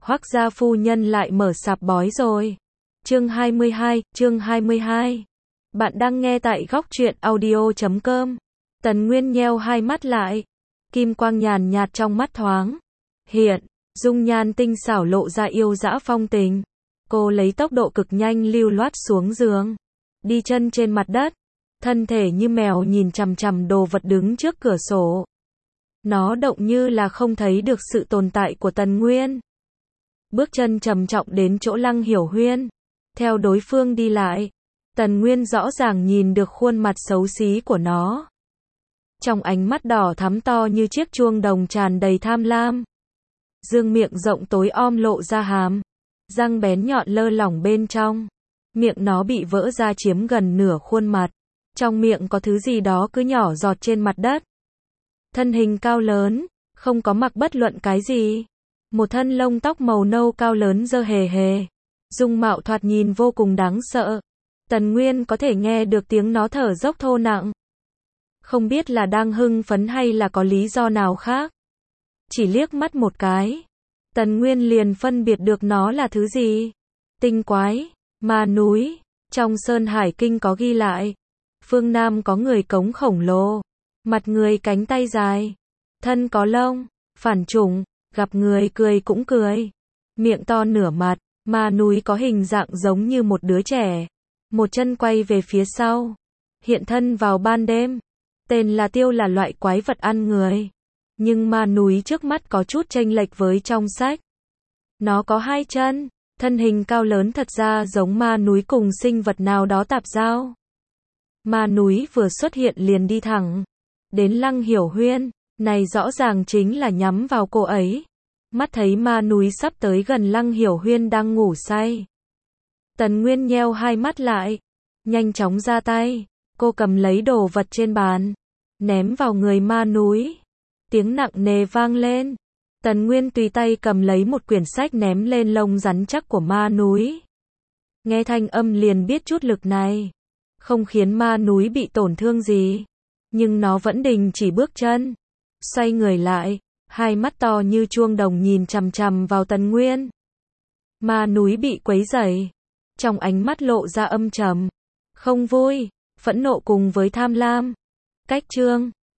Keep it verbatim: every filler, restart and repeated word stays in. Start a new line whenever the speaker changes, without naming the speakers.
Hoắc gia phu nhân lại mở sạp bói rồi. Chương hai mươi hai, chương hai mươi hai. Bạn đang nghe tại góc truyện audio chấm com. Tần Nguyên nheo hai mắt lại. Kim quang nhàn nhạt trong mắt thoáng hiện, dung nhan tinh xảo lộ ra yêu dã phong tình. Cô lấy tốc độ cực nhanh lưu loát xuống giường, đi chân trên mặt đất, thân thể như mèo nhìn chằm chằm đồ vật đứng trước cửa sổ. Nó động như là không thấy được sự tồn tại của Tần Nguyên. Bước chân trầm trọng đến chỗ Lăng Hiểu Huyên. Theo đối phương đi lại, Tần Nguyên rõ ràng nhìn được khuôn mặt xấu xí của nó. Trong ánh mắt đỏ thắm to như chiếc chuông đồng tràn đầy tham lam. Dương miệng rộng tối om lộ ra hàm, răng bén nhọn lơ lỏng bên trong. Miệng nó bị vỡ ra chiếm gần nửa khuôn mặt. Trong miệng có thứ gì đó cứ nhỏ giọt trên mặt đất. Thân hình cao lớn, không có mặc bất luận cái gì. Một thân lông tóc màu nâu cao lớn dơ hề hề. Dung mạo thoạt nhìn vô cùng đáng sợ. Tần Nguyên có thể nghe được tiếng nó thở dốc thô nặng. Không biết là đang hưng phấn hay là có lý do nào khác. Chỉ liếc mắt một cái, Tần Nguyên liền phân biệt được nó là thứ gì. Tinh quái, ma núi. Trong Sơn Hải Kinh có ghi lại, phương Nam có người cống khổng lồ, mặt người cánh tay dài, thân có lông, phản chủng, gặp người cười cũng cười, miệng to nửa mặt. Ma núi có hình dạng giống như một đứa trẻ, một chân quay về phía sau, hiện thân vào ban đêm. Tên là Tiêu là loại quái vật ăn người. Nhưng ma núi trước mắt có chút chênh lệch với trong sách. Nó có hai chân, thân hình cao lớn thật ra giống ma núi cùng sinh vật nào đó tạp giao. Ma núi vừa xuất hiện liền đi thẳng đến Lăng Hiểu Huyên, này rõ ràng chính là nhắm vào cô ấy. Mắt thấy ma núi sắp tới gần Lăng Hiểu Huyên đang ngủ say. Tần Nguyên nheo hai mắt lại, nhanh chóng ra tay, cô cầm lấy đồ vật trên bàn, ném vào người ma núi. Tiếng nặng nề vang lên. Tần Nguyên tùy tay cầm lấy một quyển sách ném lên lông rắn chắc của ma núi. Nghe thanh âm liền biết chút lực này không khiến ma núi bị tổn thương gì, nhưng nó vẫn đình chỉ bước chân, xoay người lại, hai mắt to như chuông đồng nhìn chằm chằm vào Tần Nguyên. Ma núi bị quấy rầy, trong ánh mắt lộ ra âm trầm, không vui, phẫn nộ cùng với tham lam. Cách chương